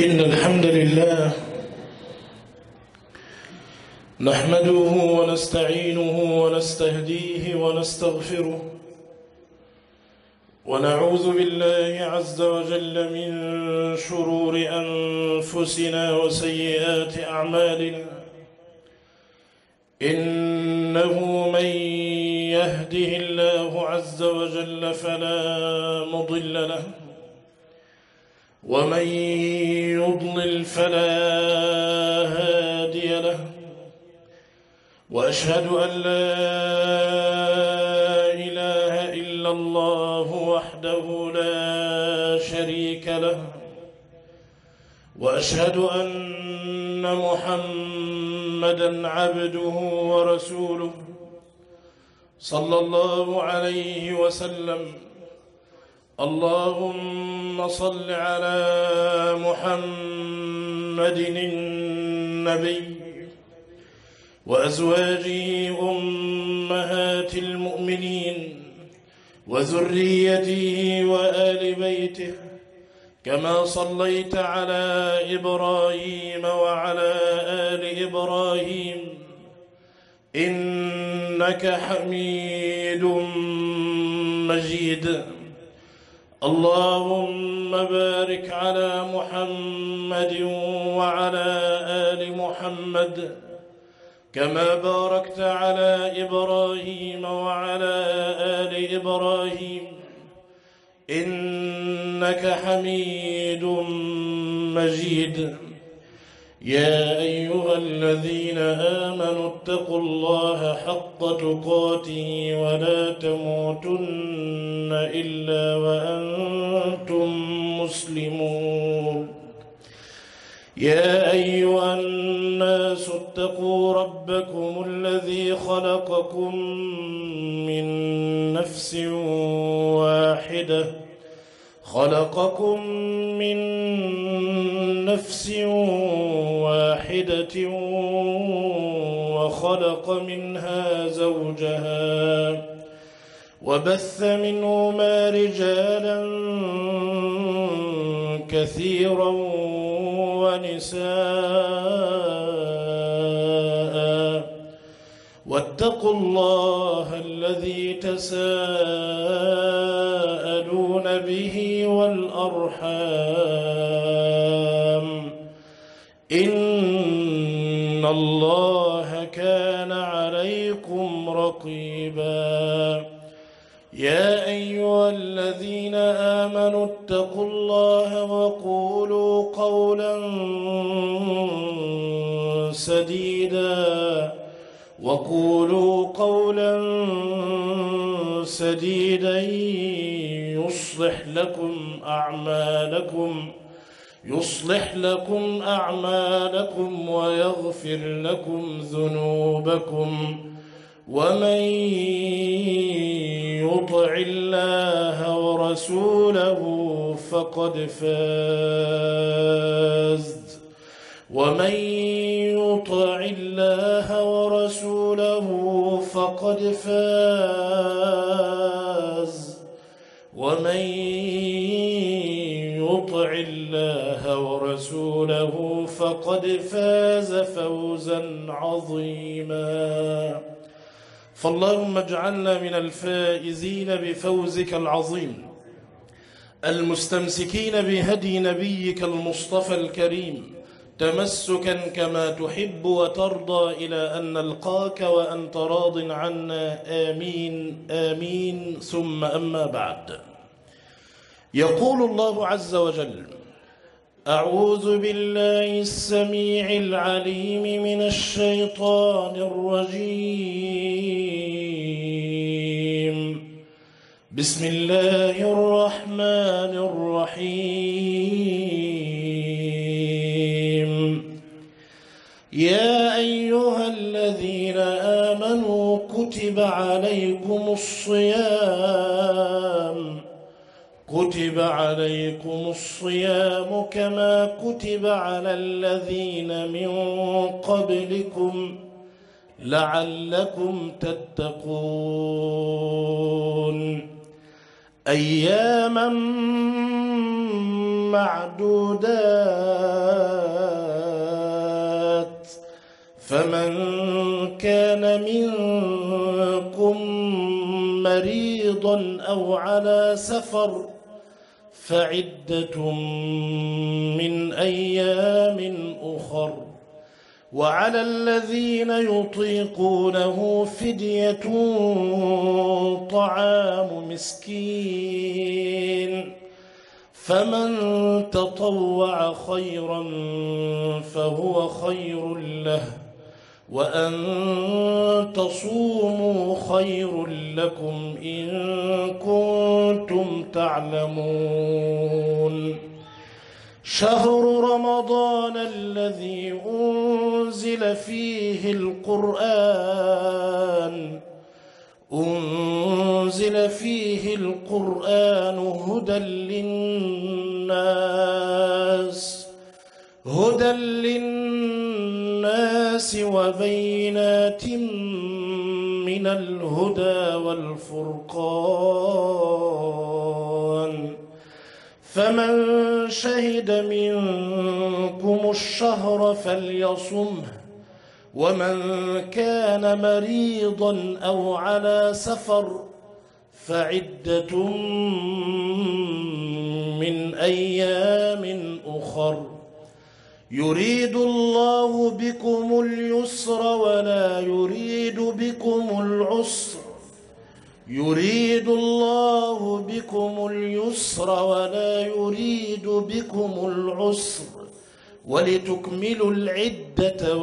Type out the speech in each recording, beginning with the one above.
إن الحمد لله نحمده ونستعينه ونستهديه ونستغفره ونعوذ بالله عز وجل من شرور أنفسنا وسيئات أعمالنا. إنه من يهده الله عز وجل فلا مضل له ومن يضلل فلا هادي له، وأشهد أن لا إله إلا الله وحده لا شريك له، وأشهد أن محمدًا عبده ورسوله صلى الله عليه وسلم. اللهم صل على محمد النبي وأزواجه أمهات المؤمنين وذريته وآل بيته، كما صليت على إبراهيم وعلى آل إبراهيم إنك حميد مجيد. اللهم بارك على محمد وعلى آل محمد كما باركت على إبراهيم وعلى آل إبراهيم إنك حميد مجيد. يا أيها الذين آمنوا اتقوا الله حق تقاته ولا تموتن إلا وأنتم مسلمون. يا أيها الناس اتقوا ربكم الذي خلقكم من نفس واحدة وخلق منها زوجها وبث منهما رجالا كثيرا ونساء، واتقوا الله الذي تساءلون به والأرحام إن الله كان عليكم رقيبا. يا أيها الذين آمنوا اتقوا الله وقولوا قولا سديدا يصلح لكم أعمالكم ويغفر لكم ذنوبكم، ومن يطع الله ورسوله فقد فاز فوزا عظيما. فاللهم اجعلنا من الفائزين بفوزك العظيم، المستمسكين بهدي نبيك المصطفى الكريم تمسكا كما تحب وترضى إلى أن نلقاك وأنت راض عنا، آمين آمين. ثم أما بعد، يقول الله عز وجل: أعوذ بالله السميع العليم من الشيطان الرجيم. بسم الله الرحمن الرحيم. يا أيها الذين آمنوا كتب عليكم الصيام كما كتب على الذين من قبلكم لعلكم تتقون. أياما معدودات، فمن كان منكم مريضا أو على سفر فعدة من أيام أخر، وعلى الذين يطيقونه فدية طعام مسكين، فمن تطوع خيرا فهو خير له، وأن تصوموا خير لكم إن كنتم تعلمون. شهر رمضان الذي أنزل فيه القرآن هدى للناس وبينات من الهدى والفرقان، فمن شهد منكم الشهر فليصمه، ومن كان مريضا أو على سفر فعدة من أيام أخر، يريد الله بكم اليسر ولا يريد بكم العسر، ولتكملوا العدة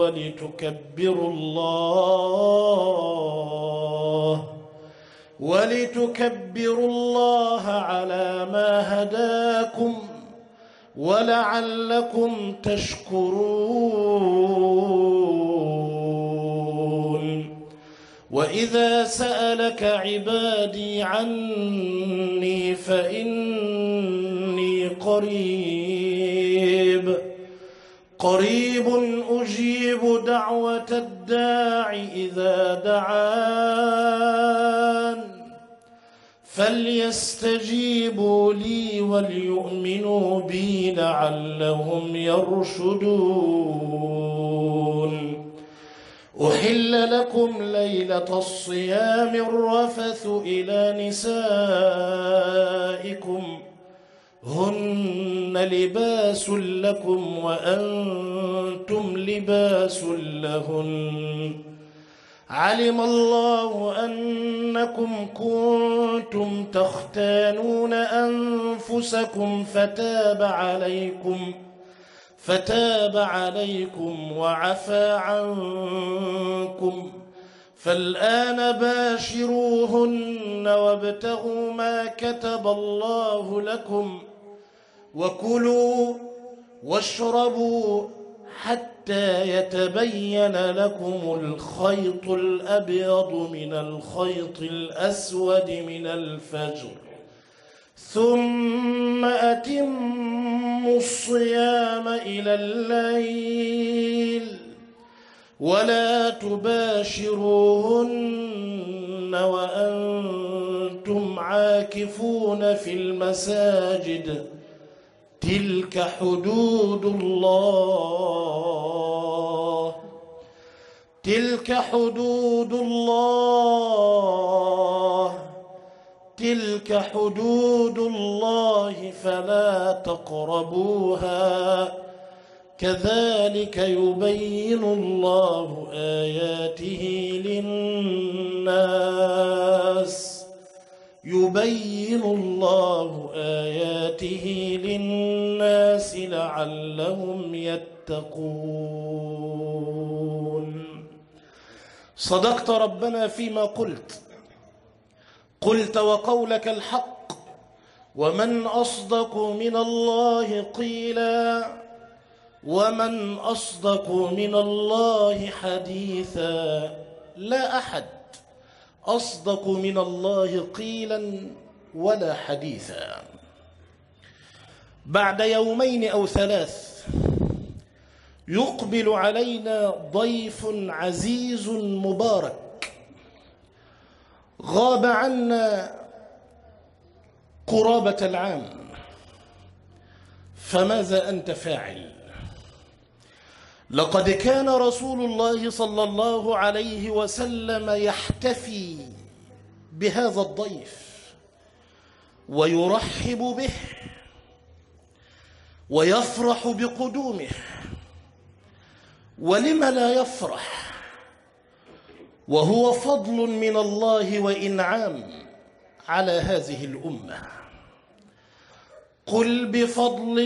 ولتكبروا الله على ما هداكم ولعلكم تشكرون. وإذا سألك عبادي عني فإني قريب أجيب دعوة الداع إذا دعان، فليستجيبوا لي وليؤمنوا بي لعلهم يرشدون. أحل لكم ليلة الصيام الرفث إلى نسائكم هن لباس لكم وأنتم لباس لهن، علم الله أنكم كنتم تختانون أنفسكم فتاب عليكم وعفى عنكم، فالآن باشروهن وابتغوا ما كتب الله لكم، وكلوا واشربوا حتى يتبين لكم الخيط الأبيض من الخيط الأسود من الفجر، ثم أتموا الصيام إلى الليل، ولا تباشروهن وأنتم عاكفون في المساجد، تلك حدود الله فلا تقربوها، كذلك يبين الله آياته للناس لعلهم يتقون. صدقت ربنا فيما قلت وقولك الحق، ومن أصدق من الله قيلا، ومن أصدق من الله حديثا، لا أحد أصدق من الله قيلا ولا حديثا. بعد يومين أو 3 يقبل علينا ضيف عزيز مبارك غاب عنا قرابة العام، فماذا أنت فاعل؟ لقد كان رسول الله صلى الله عليه وسلم يحتفي بهذا الضيف ويرحب به ويفرح بقدومه. ولم لا يفرح وهو فضل من الله وإنعام على هذه الأمة؟ قل بفضل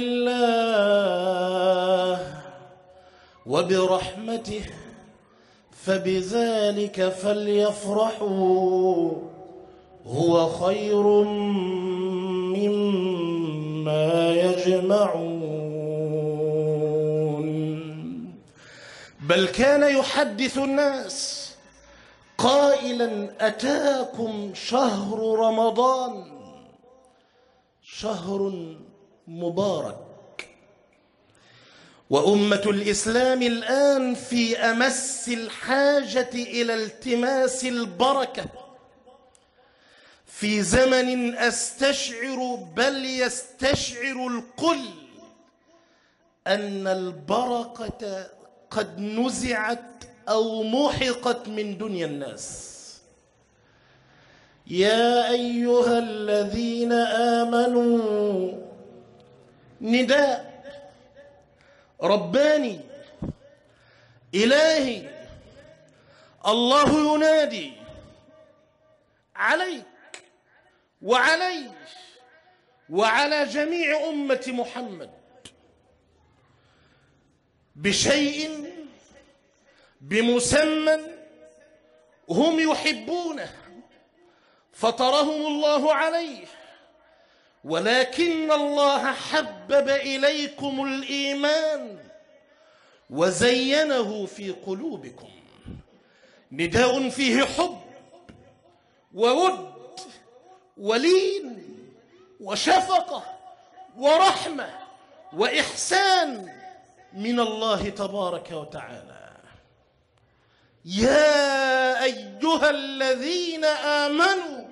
الله وبرحمته فبذلك فليفرحوا هو خير مما يجمعون. بل كان يحدث الناس قائلا: أتاكم شهر رمضان شهر مبارك. وأمة الإسلام الآن في أمس الحاجة إلى التماس البركة، في زمن أستشعر بل يستشعر الكل أن البركة قد نزعت أو محقت من دنيا الناس. يا أيها الذين آمنوا، نداء رباني إلهي، الله ينادي عليك وعلي وعلى جميع أمة محمد بشيء بمسمى هم يحبونه فطرهم الله عليه، ولكن الله حبب إليكم الإيمان وزينه في قلوبكم. نداء فيه حب وود ولين وشفقة ورحمة وإحسان من الله تبارك وتعالى. يا أيها الذين آمنوا،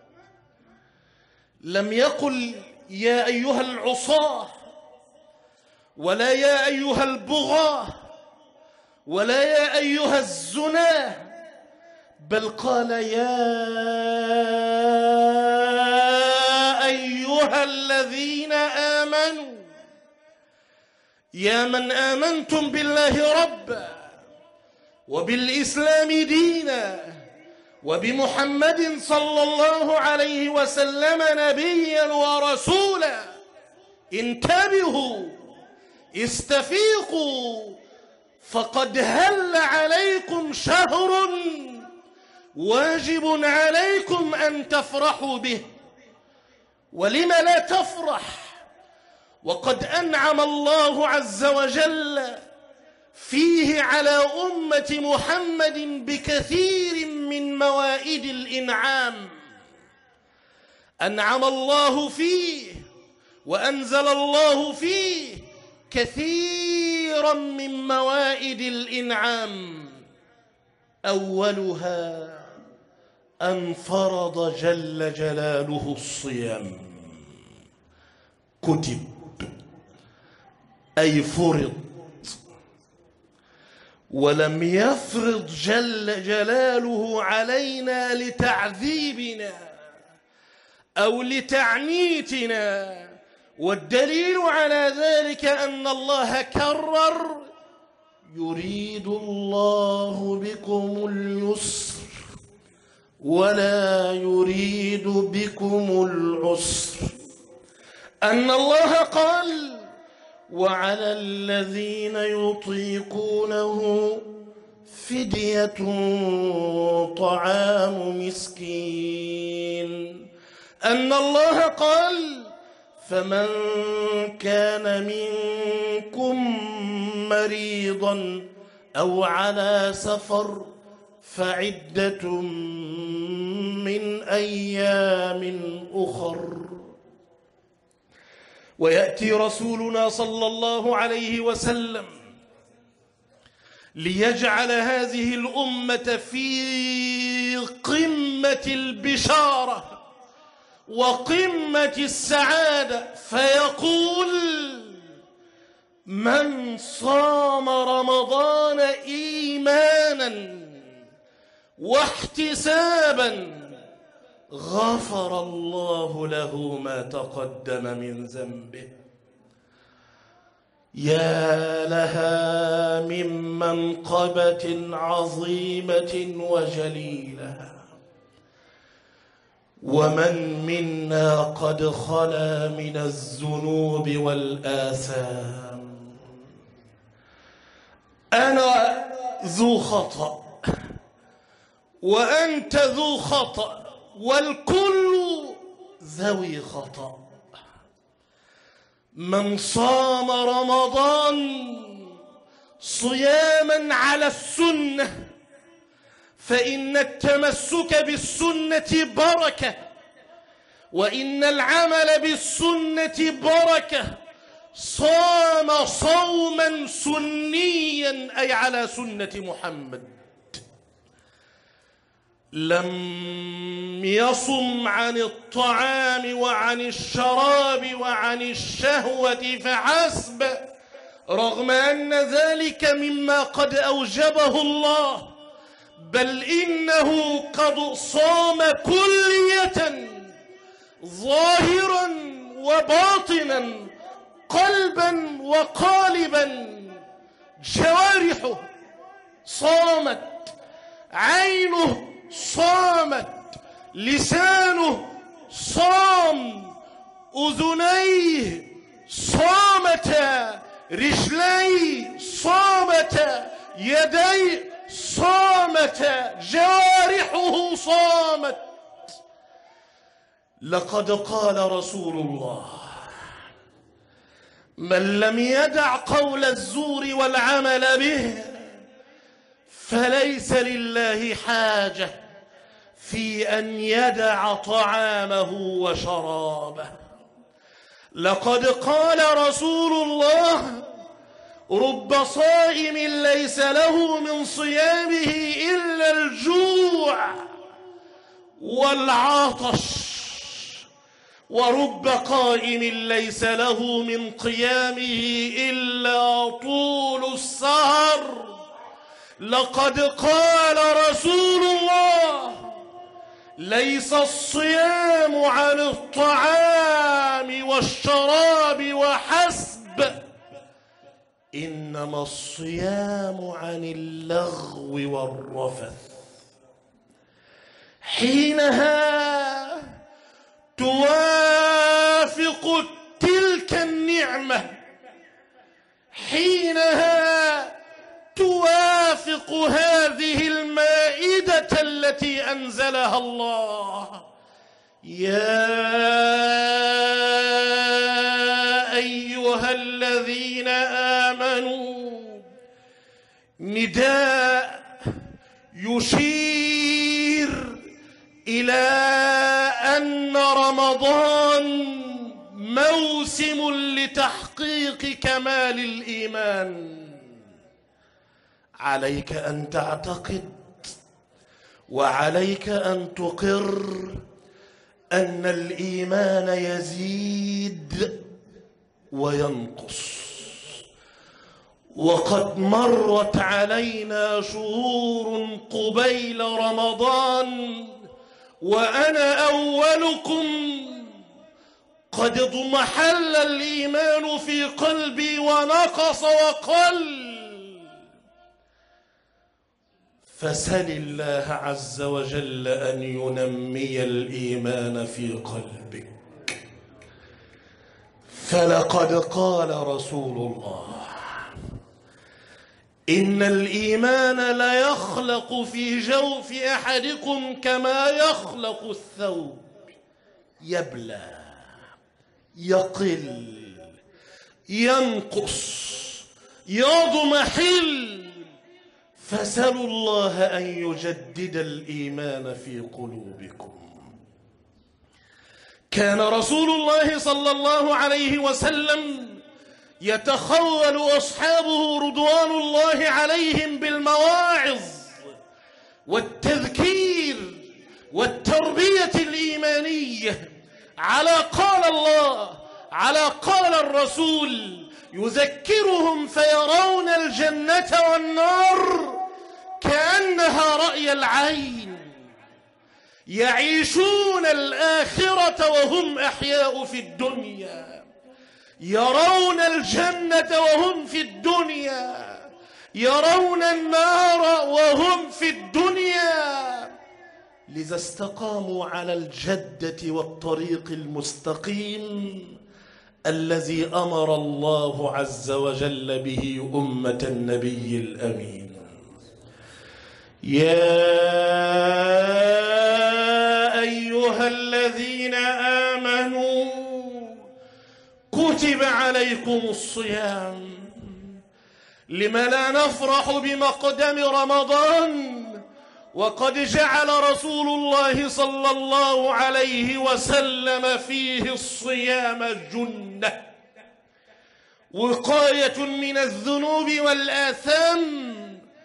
لم يقل يا أيها العصاة ولا يا أيها البغاة ولا يا أيها الزناه، بل قال يا أيها الذين آمنوا، يا من آمنتم بالله ربا وبالإسلام دينا وبمحمد صلى الله عليه وسلم نبيا ورسولا، انتبهوا استفيقوا، فقد هل عليكم شهر واجب عليكم أن تفرحوا به. ولم لا تفرح وقد أنعم الله عز وجل فيه على أمة محمد بكثير من موائد الإنعام. أنعم الله فيه وأنزل الله فيه كثيرا من موائد الإنعام، أولها أن فرض جل جلاله الصيام. كتب أي فرض، ولم يفرض جل جلاله علينا لتعذيبنا أو لتعنيتنا. والدليل على ذلك أن الله كرر: يريد الله بكم اليسر ولا يريد بكم العسر. أن الله قال: وعلى الذين يطيقونه فدية طعام مسكين. أن الله قال: فمن كان منكم مريضا أو على سفر فعدة من أيام أخر. ويأتي رسولنا صلى الله عليه وسلم ليجعل هذه الأمة في قمة البشارة وقمة السعادة، فيقول: من صام رمضان إيمانا واحتسابا غفر الله له ما تقدم من ذنبه. يا لها من منقبة عظيمة وجليلة، ومن منا قد خلا من الذنوب والآثام. أنا ذو خطأ وأنت ذو خطأ والكل ذوي خطأ. من صام رمضان صياما على السنة فإن التمسك بالسنة بركة، وإن العمل بالسنة بركة. صام صوما سنيا أي على سنة محمد. لم يصم عن الطعام وعن الشراب وعن الشهوة فحسب، رغم أن ذلك مما قد أوجبه الله، بل إنه قد صام كلية ظاهرا وباطنا قلبا وقالبا. جوارحه صامت، عينه صامت، لسانه صام، أذنيه صامتا، رجليه صامتا، يديه صامتا، جوارحه صامت. لقد قال رسول الله: من لم يدع قول الزور والعمل به فليس لله حاجة في أن يدع طعامه وشرابه. لقد قال رسول الله: رب صائم ليس له من صيامه إلا الجوع والعطش، ورب قائم ليس له من قيامه إلا طول السهر. لقد قال رسول الله: ليس الصيام عن الطعام والشراب وحسب، إنما الصيام عن اللغو والرفث. حينها توافق تلك النعمة، حينها توافق هذه المائدة التي أنزلها الله. يا أيها الذين آمنوا، نداء يشير إلى أن رمضان موسم لتحقيق كمال الإيمان. عليك أن تعتقد وعليك أن تقر أن الإيمان يزيد وينقص. وقد مرت علينا شهور قبيل رمضان وأنا أولكم قد اضمحل الإيمان في قلبي ونقص وقل. فسل الله عز وجل أن ينمي الإيمان في قلبك. فلقد قال رسول الله: إن الإيمان ليخلق في جوف أحدكم كما يخلق الثوب، يبلى، يقل، ينقص، يضمحل. فسلوا الله أن يجدد الإيمان في قلوبكم. كان رسول الله صلى الله عليه وسلم يتخول أصحابه رضوان الله عليهم بالمواعظ والتذكير والتربية الإيمانية على قال الله، على قال الرسول يذكرهم فيرون الجنة والنار كأنها رأي العين، يعيشون الآخرة وهم أحياء في الدنيا، يرون الجنة وهم في الدنيا، يرون النار وهم في الدنيا. لذا استقاموا على الجدة والطريق المستقيم الذي أمر الله عز وجل به أمة النبي الأمين. يا أيها الذين آمنوا كتب عليكم الصيام. لم لا نفرح بمقدم رمضان وقد جعل رسول الله صلى الله عليه وسلم فيه الصيام جنة، وقاية من الذنوب والآثام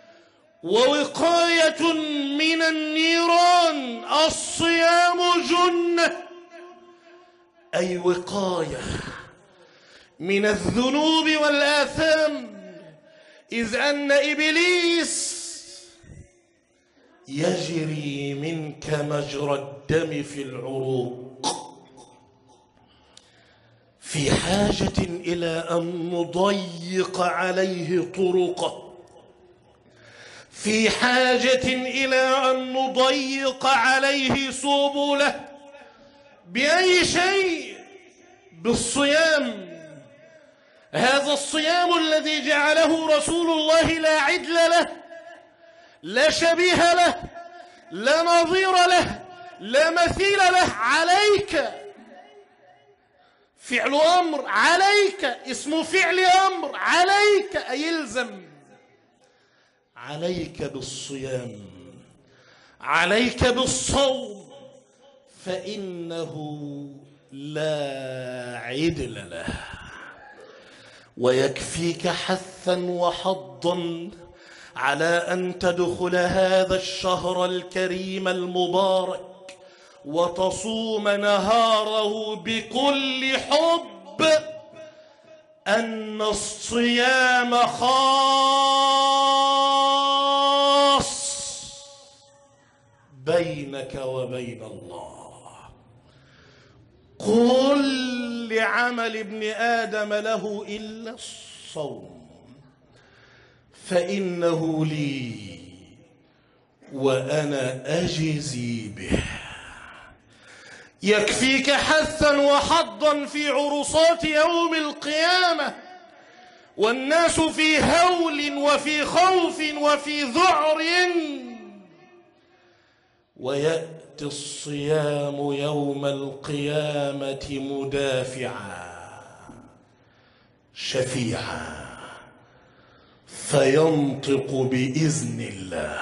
ووقاية من النيران. الصيام جنة أي وقاية من الذنوب والآثام، إذ أن إبليس يجري منك مجرى الدم في العروق، في حاجة إلى أن نضيق عليه طرقه، في حاجة إلى أن نضيق عليه سبله. بأي شيء؟ بالصيام. هذا الصيام الذي جعله رسول الله لا عدل له، لا شبيه له، لا نظير له، لا مثيل له. عليك فعل أمر، عليك اسم فعل أمر، عليك أي يلزم، عليك بالصيام، عليك بالصوم، فإنه لا عدل له. ويكفيك حثا وحضا على أن تدخل هذا الشهر الكريم المبارك وتصوم نهاره بكل حب أن الصيام خاص بينك وبين الله. كل عمل ابن آدم له إلا الصوم فإنه لي وأنا أجزي به. يكفيك حثا وحضا في عرصات يوم القيامة والناس في هول وفي خوف وفي ذعر، ويأتي الصيام يوم القيامة مدافعا شفيعا فينطق بإذن الله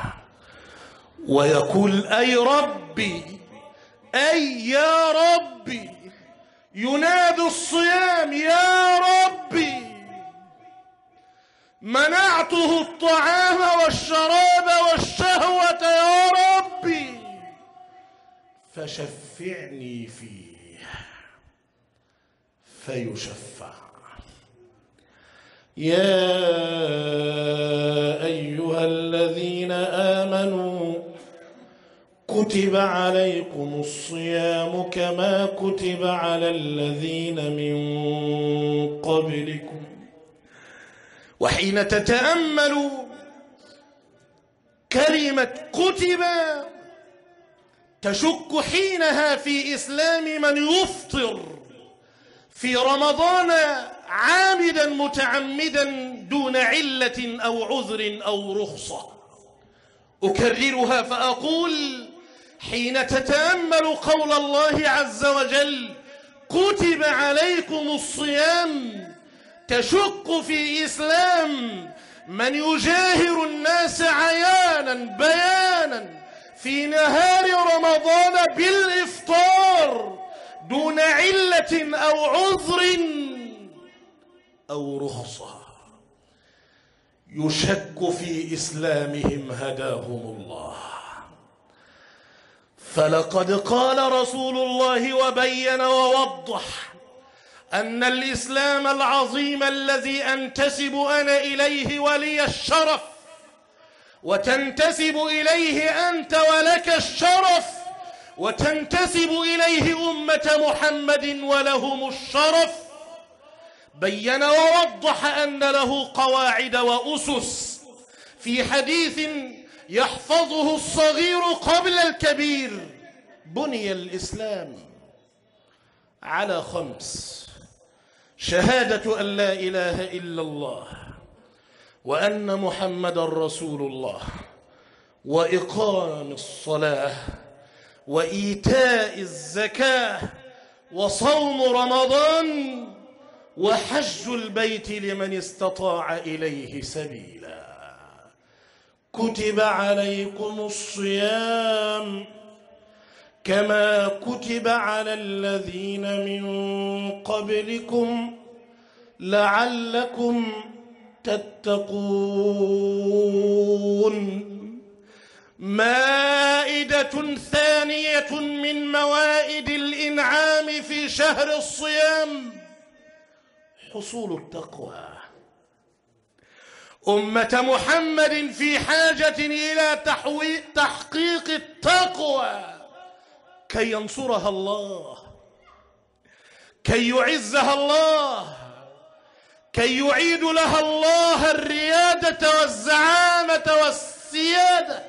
ويقول أي ربي، أي يا ربي، ينادي الصيام يا ربي، منعته الطعام والشراب والشهوة يا ربي فشفعني فيه، فيشفع. يا أيها الذين آمنوا كتب عليكم الصيام كما كتب على الذين من قبلكم. وحين تتأمل كلمة كتب تشك حينها في إسلام من يفطر في رمضان عامدا متعمدا دون علة أو عذر أو رخصة. أكررها فأقول حين تتأمل قول الله عز وجل كتب عليكم الصيام تشك في إسلام من يجاهر الناس عيانا بيانا في نهار رمضان بالإفطار دون علة أو عذر أو رخصة، يشك في إسلامهم هداهم الله. فلقد قال رسول الله وبين ووضح أن الإسلام العظيم الذي أنتسب أنا إليه ولي الشرف، وتنتسب إليه أنت ولك الشرف، وتنتسب إليه أمة محمد ولهم الشرف، بين ووضح أن له قواعد وأسس في حديث يحفظه الصغير قبل الكبير. بني الإسلام على 5: شهادة أن لا إله إلا الله وأن محمدا رسول الله، وإقام الصلاة، وإيتاء الزكاة، وصوم رمضان، وحج البيت لمن استطاع إليه سبيلا. كتب عليكم الصيام كما كتب على الذين من قبلكم لعلكم تتقون. مائدة ثانية من موائد الإنعام في شهر الصيام حصول التقوى. أمة محمد في حاجة إلى تحقيق التقوى كي ينصرها الله، كي يعزها الله، كي يعيد لها الله الريادة والزعامة والسيادة،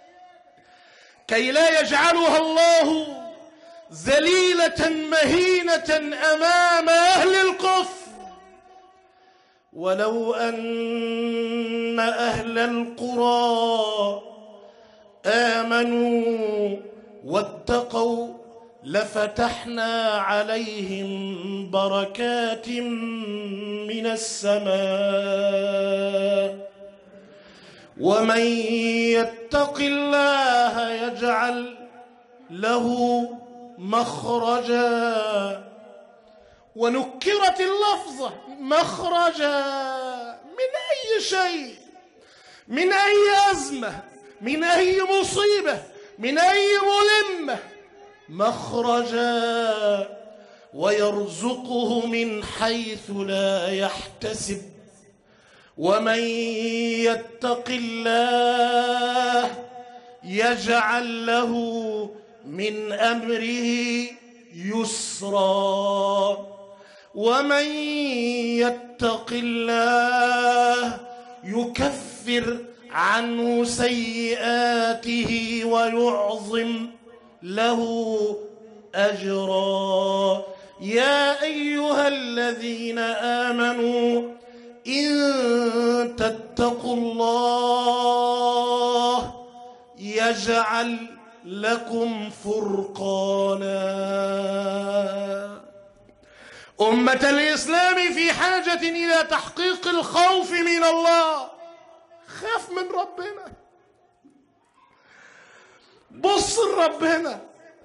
كي لا يجعلها الله ذليلة مهينة أمام أهل الكفر. ولو أن أهل القرى آمنوا واتقوا لفتحنا عليهم بركات من السماء. ومن يتق الله يجعل له مخرجا. ونكرت اللفظة مخرجا من أي شيء، من أي أزمة، من أي مصيبة، من أي ملمة، مخرجا. ويرزقه من حيث لا يحتسب. ومن يتق الله يجعل له من أمره يسرا. ومن يتق الله يكفر عنه سيئاته ويعظم له أجرا. يا أيها الذين آمنوا إن تتقوا الله يجعل لكم فرقانا. أمة الإسلام في حاجة إلى تحقيق الخوف من الله. خاف من ربنا، بص لربنا،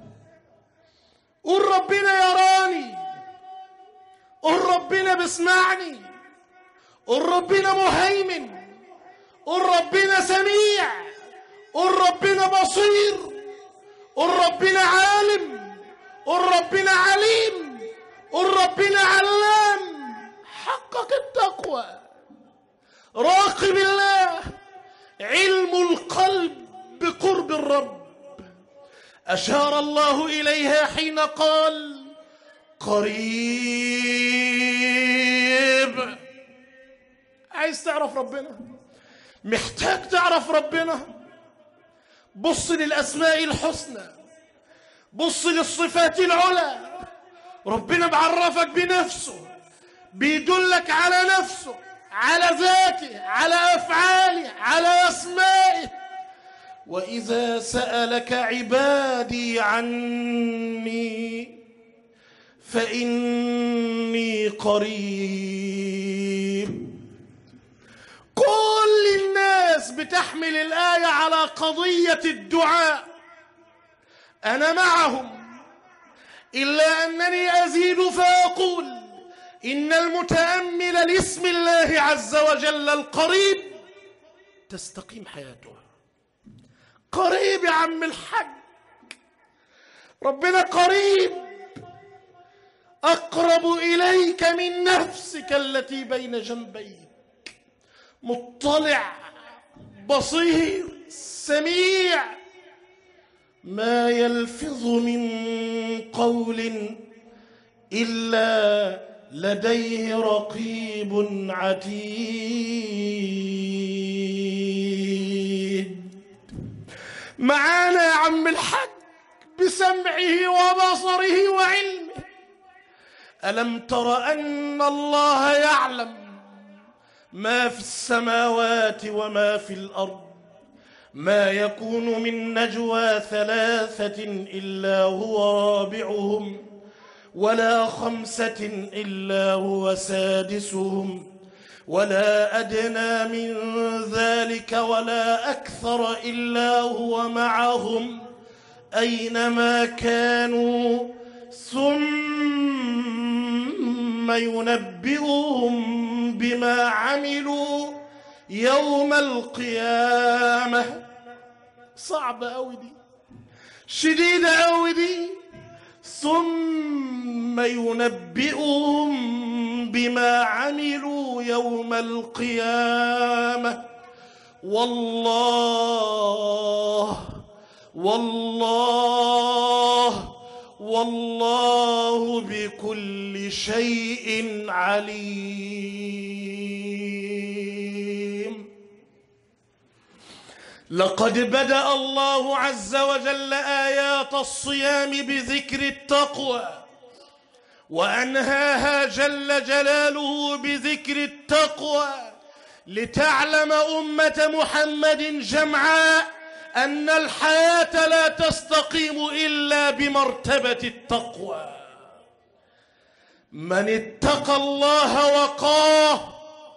قول ربنا يراني، قول ربنا بيسمعني، قول ربنا مهيمن، قول ربنا سميع، قول ربنا بصير، قول ربنا عالم، قول ربنا عليم، قول ربنا علام. حقق التقوى، راقب الله، علم القلب بقرب الرب. أشار الله إليها حين قال قريب. عايز تعرف ربنا، محتاج تعرف ربنا، بص للأسماء الحسنى، بص للصفات العلى. ربنا بعرفك بنفسه، بيدلك على نفسه، على ذاته، على أفعاله، على أسمائه. وإذا سألك عبادي عني فإني قريب. كل الناس بتحمل الآية على قضية الدعاء، أنا معهم، إلا أنني أزيد فأقول إن المتأمل لاسم الله عز وجل القريب تستقيم حياته. قريب يا عم الحاج، ربنا قريب. أقرب إليك من نفسك التي بين جنبيك، مطلع بصير سميع، ما يلفظ من قول إلا لديه رقيب عتيد. معانا يا عم الحاج بسمعه وبصره وعلمه. ألم تر أن الله يعلم ما في السماوات وما في الأرض؟ ما يكون من نجوى ثلاثة إلا هو رابعهم ولا خمسة إلا هو سادسهم ولا أدنى من ذلك ولا أكثر إلا هو معهم أينما كانوا ثم ينبئهم بما عملوا يوم القيامة. صعبة أوي دي، شديدة أوي دي. ثم ينبئهم بما عملوا يوم القيامة. والله بكل شيء عليم. لقد بدأ الله عز وجل آيات الصيام بذكر التقوى، وأنهاها جل جلاله بذكر التقوى، لتعلم أمة محمد جمعاء أن الحياة لا تستقيم إلا بمرتبة التقوى. من اتقى الله وقاه.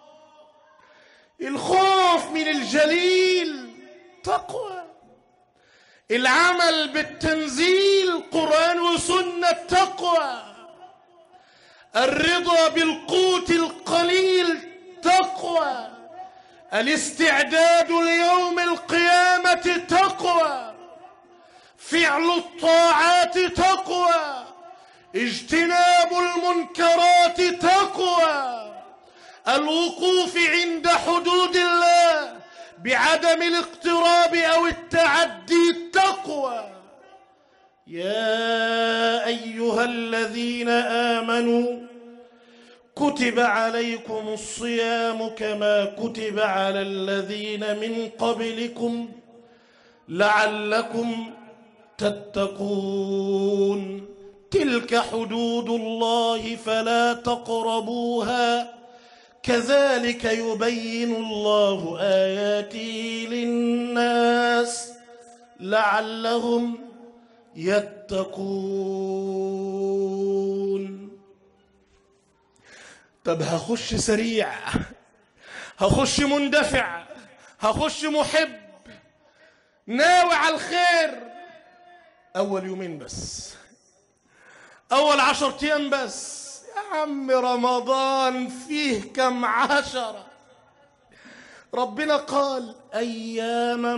الخوف من الجليل تقوى، العمل بالتنزيل قرآن وسنة تقوى، الرضا بالقوت القليل تقوى، الاستعداد ليوم القيامة تقوى، فعل الطاعات تقوى، اجتناب المنكرات تقوى، الوقوف عند حدود الله بعدم الاقتراب أو التعدي تقوى. يا أيها الذين آمنوا كتب عليكم الصيام كما كتب على الذين من قبلكم لعلكم تتقون. تلك حدود الله فلا تقربوها كذلك يبين الله آياته للناس لعلهم يتقون. طب هخش سريع، هخش مندفع، هخش محب ناوي على الخير. أول يومين بس، أول 10 أيام بس. يا عم رمضان فيه كم عشرة؟ ربنا قال أياما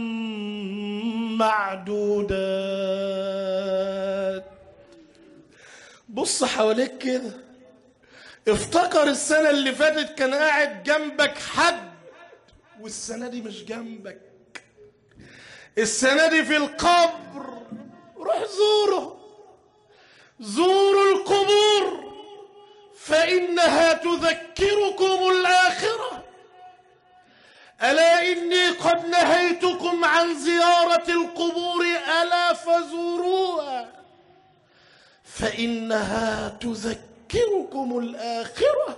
معدودات. بص حواليك كده، افتكر السنة اللي فاتت كان قاعد جنبك حد، والسنة دي مش جنبك. السنة دي في القبر، روح زوره، زوروا القبور فإنها تذكركم الآخرة. ألا إني قد نهيتكم عن زيارة القبور ألا فزوروها فإنها تذكركم الآخرة.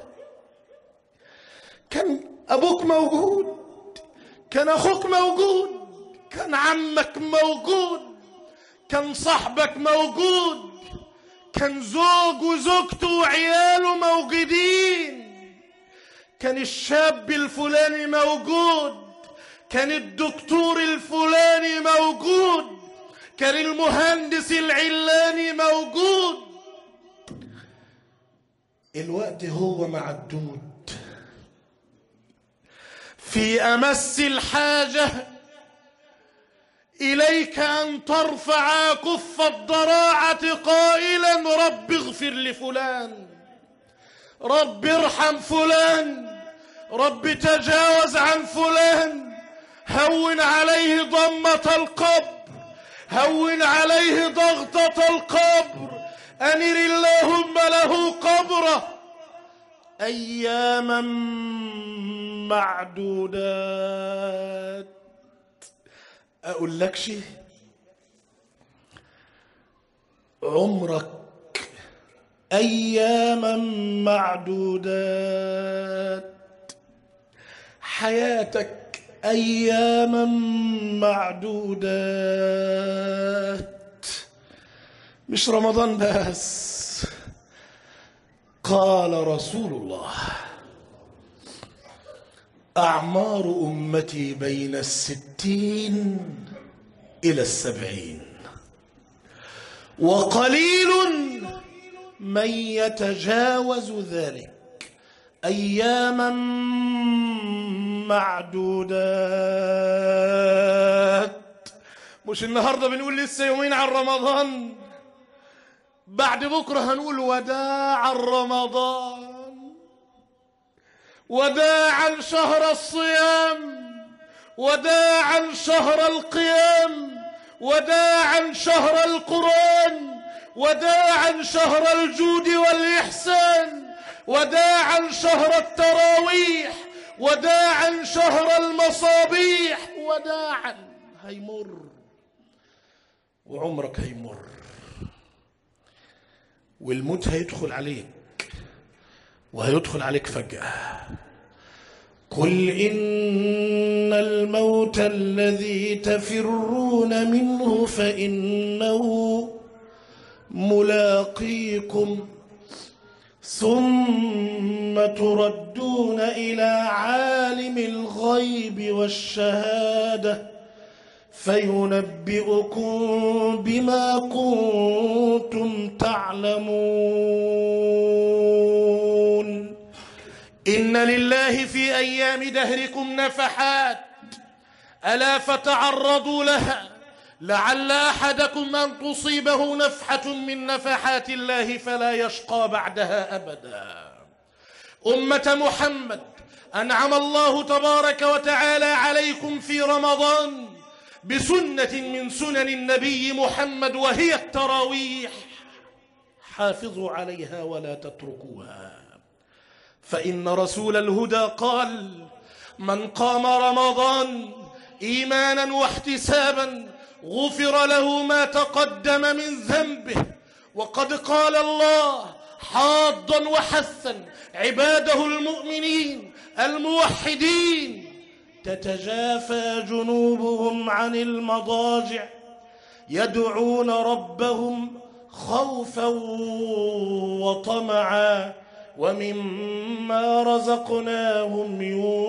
كان أبوك موجود، كان أخوك موجود، كان عمك موجود، كان صاحبك موجود، كان زوج وزوجته وعياله موجودين، كان الشاب الفلاني موجود، كان الدكتور الفلاني موجود، كان المهندس العلاني موجود. الوقت هو معدود، في أمس الحاجة إليك أن ترفع كف الضراعة قائلا رب اغفر لفلان، رب ارحم فلان، رب تجاوز عن فلان، هون عليه ضمة القبر، هون عليه ضغطة القبر، أنر اللهم له قبره أياما معدودات. أقول لك شيء، عمرك أياما معدودات، حياتك أياما معدودات، مش رمضان بس. قال رسول الله أعمار أمتي بين 60 إلى 70، وقليل من يتجاوز ذلك، أياما معدودات. مش النهاردة بنقول لسه يومين عن رمضان، بعد بكرة هنقول وداعا رمضان، وداعا شهر الصيام، وداعا شهر القيام، وداعا شهر القرآن، وداعا شهر الجود والإحسان، وداعا شهر التراويح، وداعا شهر المصابيح. وداعا هيمر، وعمرك هيمر، والموت هيدخل عليك، وهيدخل عليك فجأة. قل إن الموت الذي تفرون منه فإنه ملاقيكم، ثم تردون إلى عالم الغيب والشهادة فينبئكم بما كنتم تعلمون. إن لله في أيام دهركم نفحات، ألا فتعرضوا لها، لعل أحدكم أن تصيبه نفحة من نفحات الله فلا يشقى بعدها أبدا. أمة محمد، أنعم الله تبارك وتعالى عليكم في رمضان بسنة من سنن النبي محمد، وهي التراويح. حافظوا عليها ولا تتركوها، فإن رسول الهدى قال: من قام رمضان إيمانا واحتسابا غفر له ما تقدم من ذنبه. وقد قال الله حاضا وحثا عباده المؤمنين الموحدين: تتجافى جنوبهم عن المضاجع يدعون ربهم خوفا وطمعا ومما رزقناهم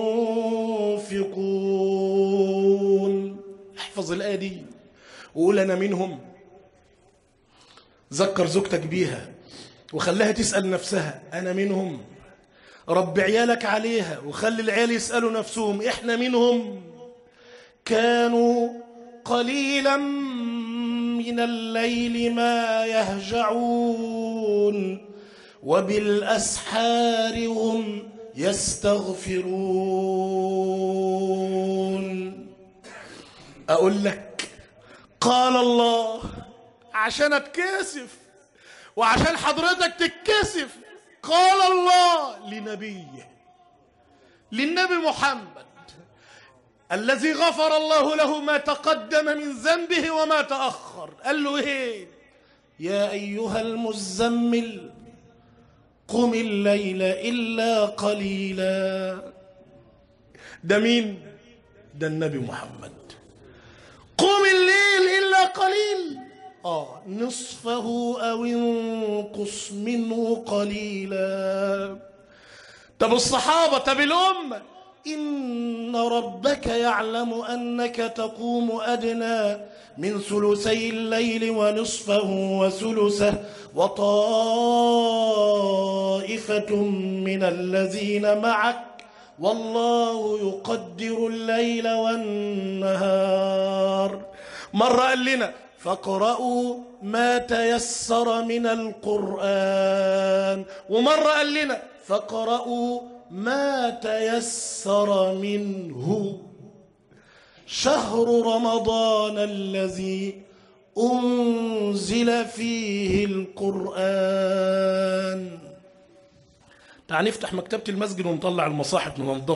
ينفقون. احفظ الآية دي وقول أنا منهم. ذكر زوجتك بيها وخليها تسأل نفسها أنا منهم. رب عيالك عليها وخلي العيال يسألوا نفسهم إحنا منهم. كانوا قليلا من الليل ما يهجعون وبالأسحار هم يستغفرون. أقول لك قال الله عشان أتكسف وعشان حضرتك تتكسف. قال الله لنبيه، للنبي محمد الذي غفر الله له ما تقدم من ذنبه وما تأخر. قال له إيه؟ يا أيها المزمل قم الليل إلا قليلا. ده مين؟ ده النبي محمد. قم الليل إلا قليل، نصفه أو انقص منه قليلا. طب الصحابة، طب الأمة، إن ربك يعلم أنك تقوم أدنى من ثلثي الليل ونصفه وثلثه وطائفة من الذين معك والله يقدر الليل والنهار. مرة قال لنا فاقرأوا ما تيسر من القرآن، ومرة قال لنا فاقرأوا ما تيسر منه. شهر رمضان الذي أنزل فيه القرآن. تعال نفتح مكتبة المسجد ونطلع المصاحف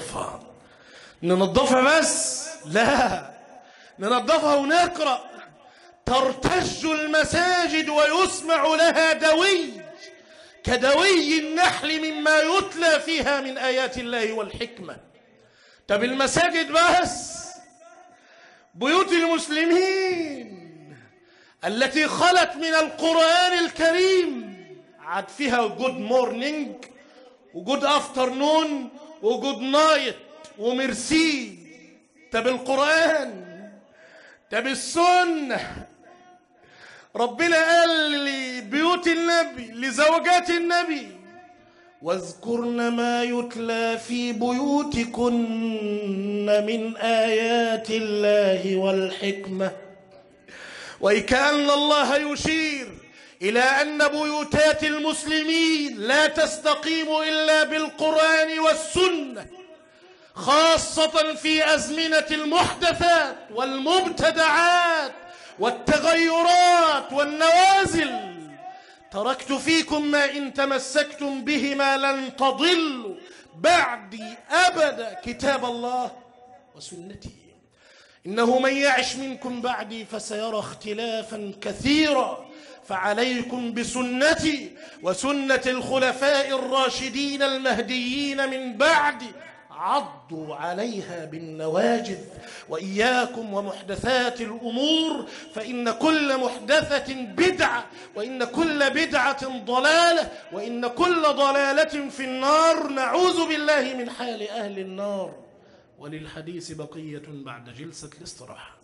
ننظفها بس؟ لا، ننظفها ونقرأ. ترتج المساجد ويسمع لها دوي كدوي النحل مما يتلى فيها من آيات الله والحكمة. طب المساجد بس؟ بيوت المسلمين التي خلت من القرآن الكريم عاد فيها جود مورنينج وجود افترنون وجود نايت وميرسي. طب القرآن، طب السنة. ربنا قال لبيوت النبي لزوجات النبي واذكرن ما يتلى في بيوتكن من آيات الله والحكمة. وكأن الله يشير إلى أن بيوتات المسلمين لا تستقيم إلا بالقرآن والسنة، خاصة في أزمنة المحدثات والمبتدعات والتغيرات والنوازل. تركت فيكم ما إن تمسكتم بهما لن تضلوا بعدي أبدا، كتاب الله وسنتي. إنه من يعش منكم بعدي فسيرى اختلافا كثيرا، فعليكم بسنتي وسنة الخلفاء الراشدين المهديين من بعدي، عضوا عليها بالنواجذ. وإياكم ومحدثات الأمور، فإن كل محدثة بدعة، وإن كل بدعة ضلالة، وإن كل ضلالة في النار. نعوذ بالله من حال أهل النار. وللحديث بقية بعد جلسة الاستراحة.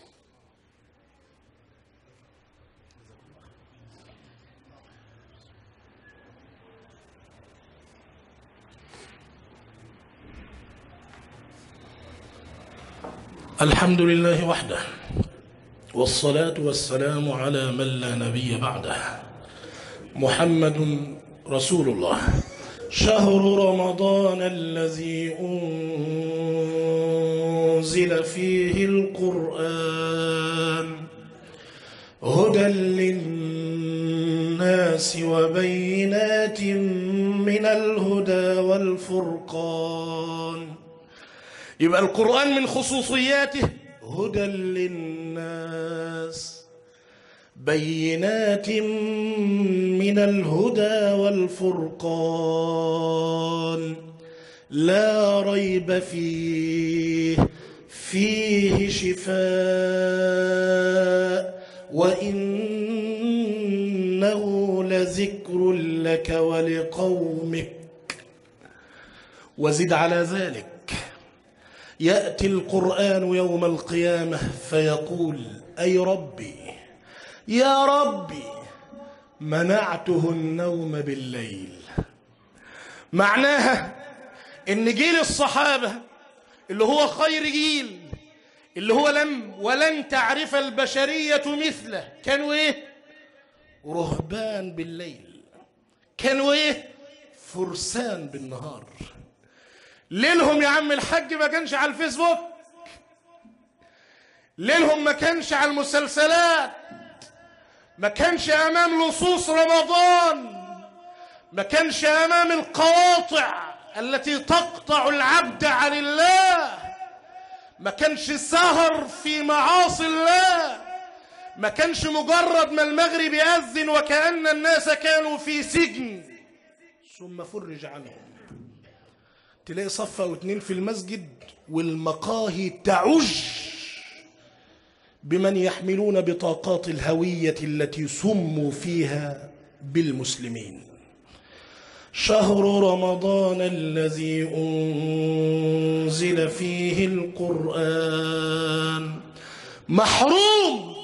الحمد لله وحده، والصلاة والسلام على من لا نبي بعده، محمد رسول الله. شهر رمضان الذي أنزل فيه القرآن هدى للناس وبينات من الهدى والفرقان. يبقى القرآن من خصوصياته هدى للناس، بينات من الهدى والفرقان، لا ريب فيه شفاء، وإنه لذكر لك ولقومك. وزد على ذلك يأتي القرآن يوم القيامة فيقول أي ربي يا ربي منعته النوم بالليل. معناها إن جيل الصحابة اللي هو خير جيل، اللي هو ولن تعرف البشرية مثله، كانوا إيه؟ رهبان بالليل، كانوا إيه؟ فرسان بالنهار. ليلهم يا عم الحاج ما كانش على الفيسبوك، ليلهم ما كانش على المسلسلات، ما كانش أمام لصوص رمضان، ما كانش أمام القواطع التي تقطع العبد عن الله، ما كانش سهر في معاصي الله، ما كانش مجرد ما المغرب يأذن وكأن الناس كانوا في سجن ثم فرج عنهم. تلاقي صف أو اتنين في المسجد والمقاهي تعج بمن يحملون بطاقات الهوية التي سموا فيها بالمسلمين. شهر رمضان الذي أنزل فيه القرآن، محروم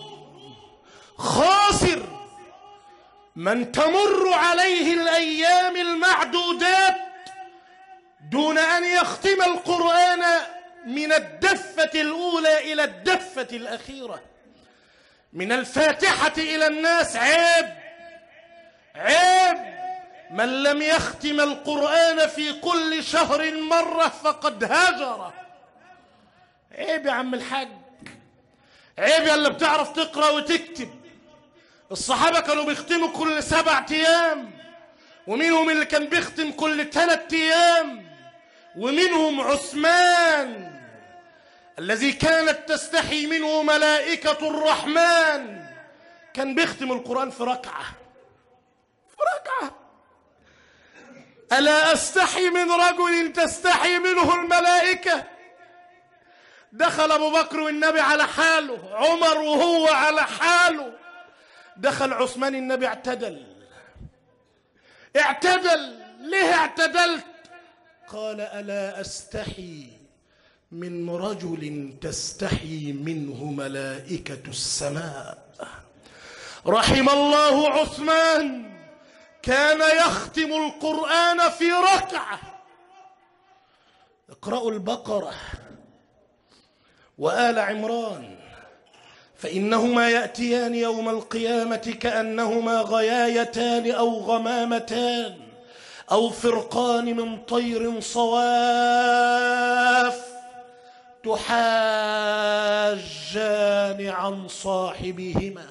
خاسر من تمر عليه الأيام المعدودات دون أن يختم القرآن من الدفة الأولى إلى الدفة الأخيرة. من الفاتحة إلى الناس عيب. عيب من لم يختم القرآن في كل شهر مرة فقد هجر. عيب يا عم الحاج، عيب يا اللي بتعرف تقرأ وتكتب. الصحابة كانوا بيختموا كل 7 أيام، ومنهم اللي كان بيختم كل 3 أيام، ومنهم عثمان الذي كانت تستحي منه ملائكة الرحمن، كان بيختم القرآن في ركعة. في ركعة. ألا أستحي من رجل تستحي منه الملائكة؟ دخل أبو بكر والنبي على حاله، عمر وهو على حاله، دخل عثمان النبي اعتدل. اعتدل. ليه اعتدلت؟ قال ألا أستحي من رجل تستحي منه ملائكة السماء. رحم الله عثمان، كان يختم القرآن في ركعة. اقرأوا البقرة وآل عمران فإنهما يأتيان يوم القيامة كأنهما غيايتان أو غمامتان أو فرقان من طير صواف تحاجان عن صاحبهما.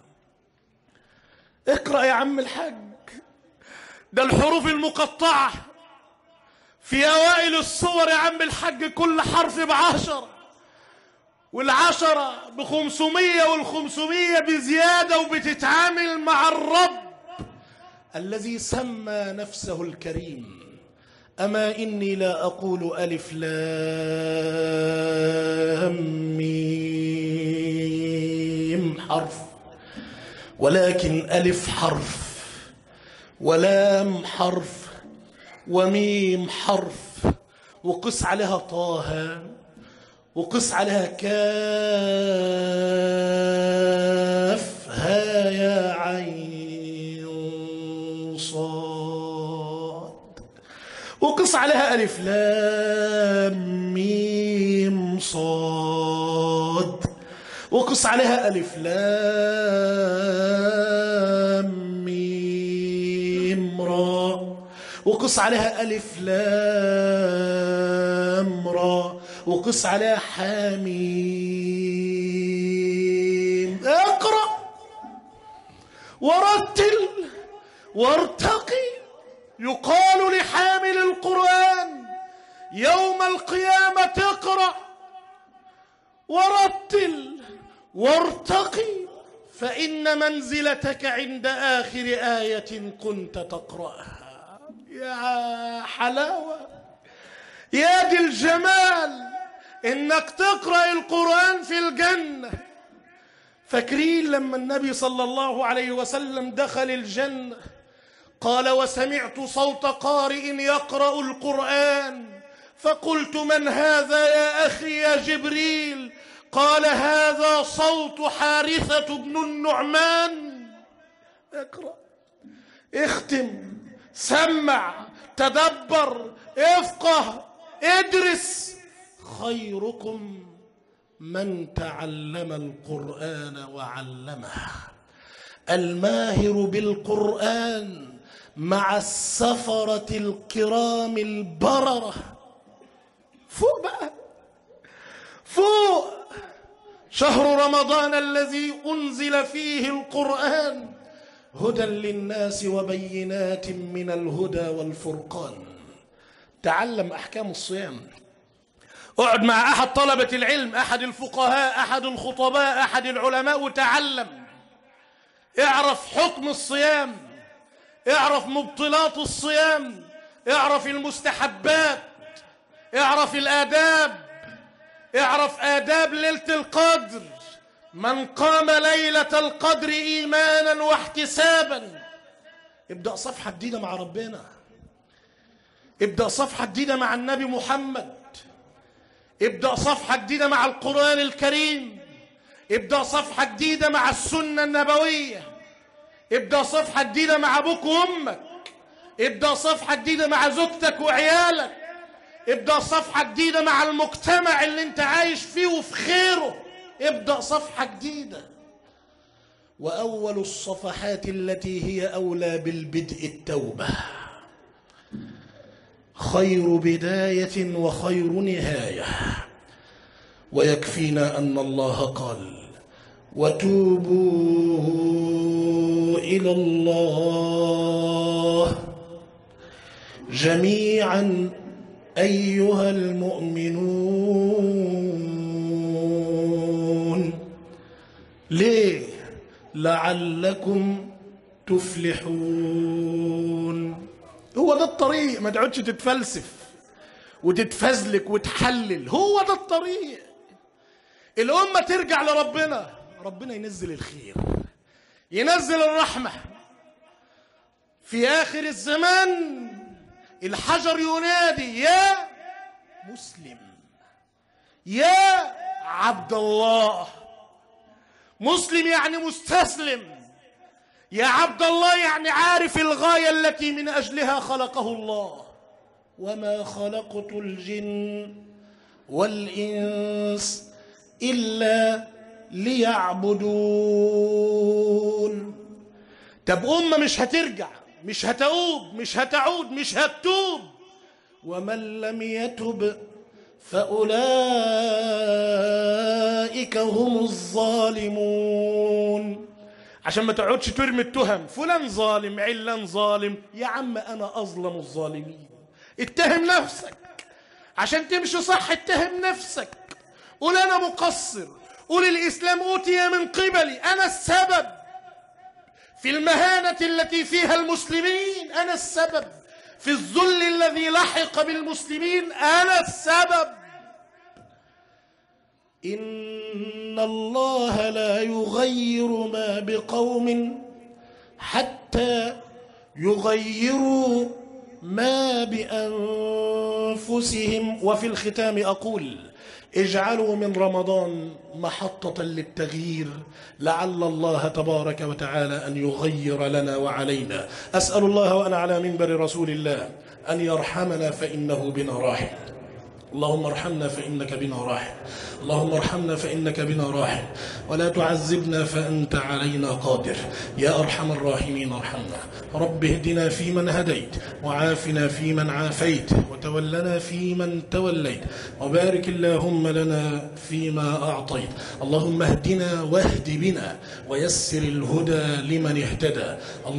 اقرأ يا عم الحاج، ده الحروف المقطعة في أوائل الصور يا عم الحاج، كل حرف ب10، وال10 ب500، وال500 بزيادة، وبتتعامل مع الرب الذي سمى نفسه الكريم. أما إني لا أقول ألف لام ميم حرف، ولكن ألف حرف ولام حرف وميم حرف، وقس عليها طه، وقس عليها كاف ها يا عين صاد، وقس عليها ألف لام ميم صاد، وقس عليها ألف لام ميم را، وقس عليها ألف لام را، وقس عليها حميم. اقرأ ورتل وارتقي. يقال لحامل القرآن يوم القيامة اقرأ ورتل وارتقي، فإن منزلتك عند آخر آية كنت تقرأها. يا حلاوة، يا دي الجمال إنك تقرأ القرآن في الجنة. فاكرين لما النبي صلى الله عليه وسلم دخل الجنة قال وسمعت صوت قارئ يقرأ القرآن فقلت من هذا يا أخي يا جبريل؟ قال هذا صوت حارثة بن النعمان. اقرأ، اختم، سمع، تدبر، افقه، ادرس. خيركم من تعلم القرآن وعلمه. الماهر بالقرآن مع السفرة الكرام البررة. فوق بقى، فوق. شهر رمضان الذي أنزل فيه القرآن هدى للناس وبينات من الهدى والفرقان. تعلم أحكام الصيام. اقعد مع أحد طلبة العلم، أحد الفقهاء، أحد الخطباء، أحد العلماء، وتعلم. اعرف حكم الصيام، اعرف مبطلات الصيام، اعرف المستحبات، اعرف الآداب، اعرف آداب ليلة القدر. من قام ليلة القدر إيمانا واحتسابا. ابدأ صفحة جديدة مع ربنا، ابدأ صفحة جديدة مع النبي محمد، ابدأ صفحة جديدة مع القرآن الكريم، ابدأ صفحة جديدة مع السنة النبوية، ابدأ صفحة جديدة مع أبوك وأمك، ابدأ صفحة جديدة مع زوجتك وعيالك، ابدأ صفحة جديدة مع المجتمع اللي انت عايش فيه وفي خيره. ابدأ صفحة جديدة. وأول الصفحات التي هي أولى بالبدء التوبة. خير بداية وخير نهاية. ويكفينا أن الله قال: وتوبوا إلى الله جميعا أيها المؤمنون. ليه؟ لعلكم تفلحون. هو ده الطريق، ما تقعدش تتفلسف وتتفزلك وتحلل. هو ده الطريق. الأمة ترجع لربنا، ربنا ينزل الخير، ينزل الرحمة. في آخر الزمان الحجر ينادي: يا مسلم، يا عبد الله. مسلم يعني مستسلم، يا عبد الله يعني عارف الغاية التي من أجلها خلقه الله. وما خلقت الجن والإنس إلا ليعبدون. طب أمة مش هترجع، مش هتؤوب، مش هتعود، مش هتتوب، ومن لم يتب فأولئك هم الظالمون. عشان ما تقعدش ترمي التهم: فلان ظالم، علان ظالم. يا عم أنا أظلم الظالمين. اتهم نفسك عشان تمشي صح. اتهم نفسك، قول أنا مقصر، قول الإسلام أوتي من قبلي، أنا السبب في المهانة التي فيها المسلمين، أنا السبب في الذل الذي لحق بالمسلمين، أنا السبب. إن الله لا يغير ما بقوم حتى يغيروا ما بأنفسهم. وفي الختام أقول: اجعلوا من رمضان محطة للتغيير، لعل الله تبارك وتعالى أن يغير لنا وعلينا. أسأل الله وأنا على منبر رسول الله أن يرحمنا فإنه بنا راحم. اللهم ارحمنا فإنك بنا راحم، اللهم ارحمنا فإنك بنا راحم، ولا تعذبنا فأنت علينا قادر. يا أرحم الراحمين ارحمنا. رب اهدنا فيمن هديت، وعافنا فيمن عافيت، وتولنا فيمن توليت، وبارك اللهم لنا فيما أعطيت. اللهم اهدنا واهد بنا، ويسر الهدى لمن اهتدى.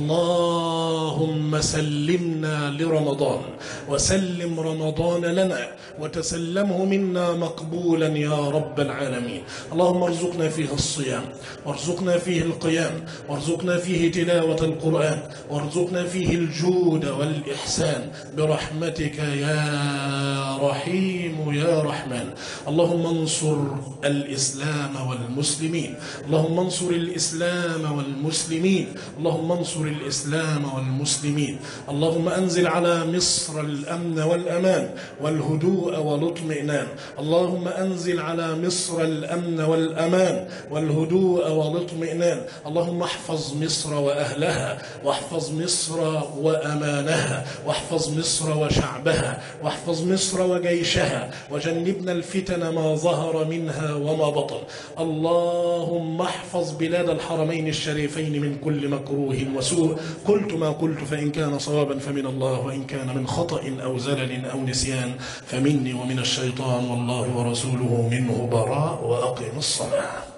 اللهم سلمنا لرمضان، وسلم رمضان لنا، وتسلمه منا مقبولا يا رب العالمين. اللهم ارزقنا فيه الصيام، وارزقنا فيه القيام، وارزقنا فيه تلاوة القرآن، وارزقنا فيه الجود والإحسان برحمتك يا رحيم يا رحمن. اللهم انصر الإسلام والمسلمين، اللهم انصر الإسلام والمسلمين، اللهم انصر الإسلام والمسلمين. اللهم أنزل على مصر الأمن والأمان والهدوء والاطمئنان. اللهم أنزل على مصر الأمن والأمان والهدوء والاطمئنان. اللهم احفظ مصر وأهلها، واحفظ مصر وأمانها، واحفظ مصر وشعبها، واحفظ مصر وجيشها، وجنبنا الفتن ما ظهر منها وما بطن. اللهم احفظ بلاد الحرمين الشريفين من كل مكروه وسوء. قلت ما قلت، فإن كان صوابا فمن الله، وإن كان من خطأ أو زلل أو نسيان فمني ومن الشيطان، والله ورسوله منه براء. وأقم الصلاة.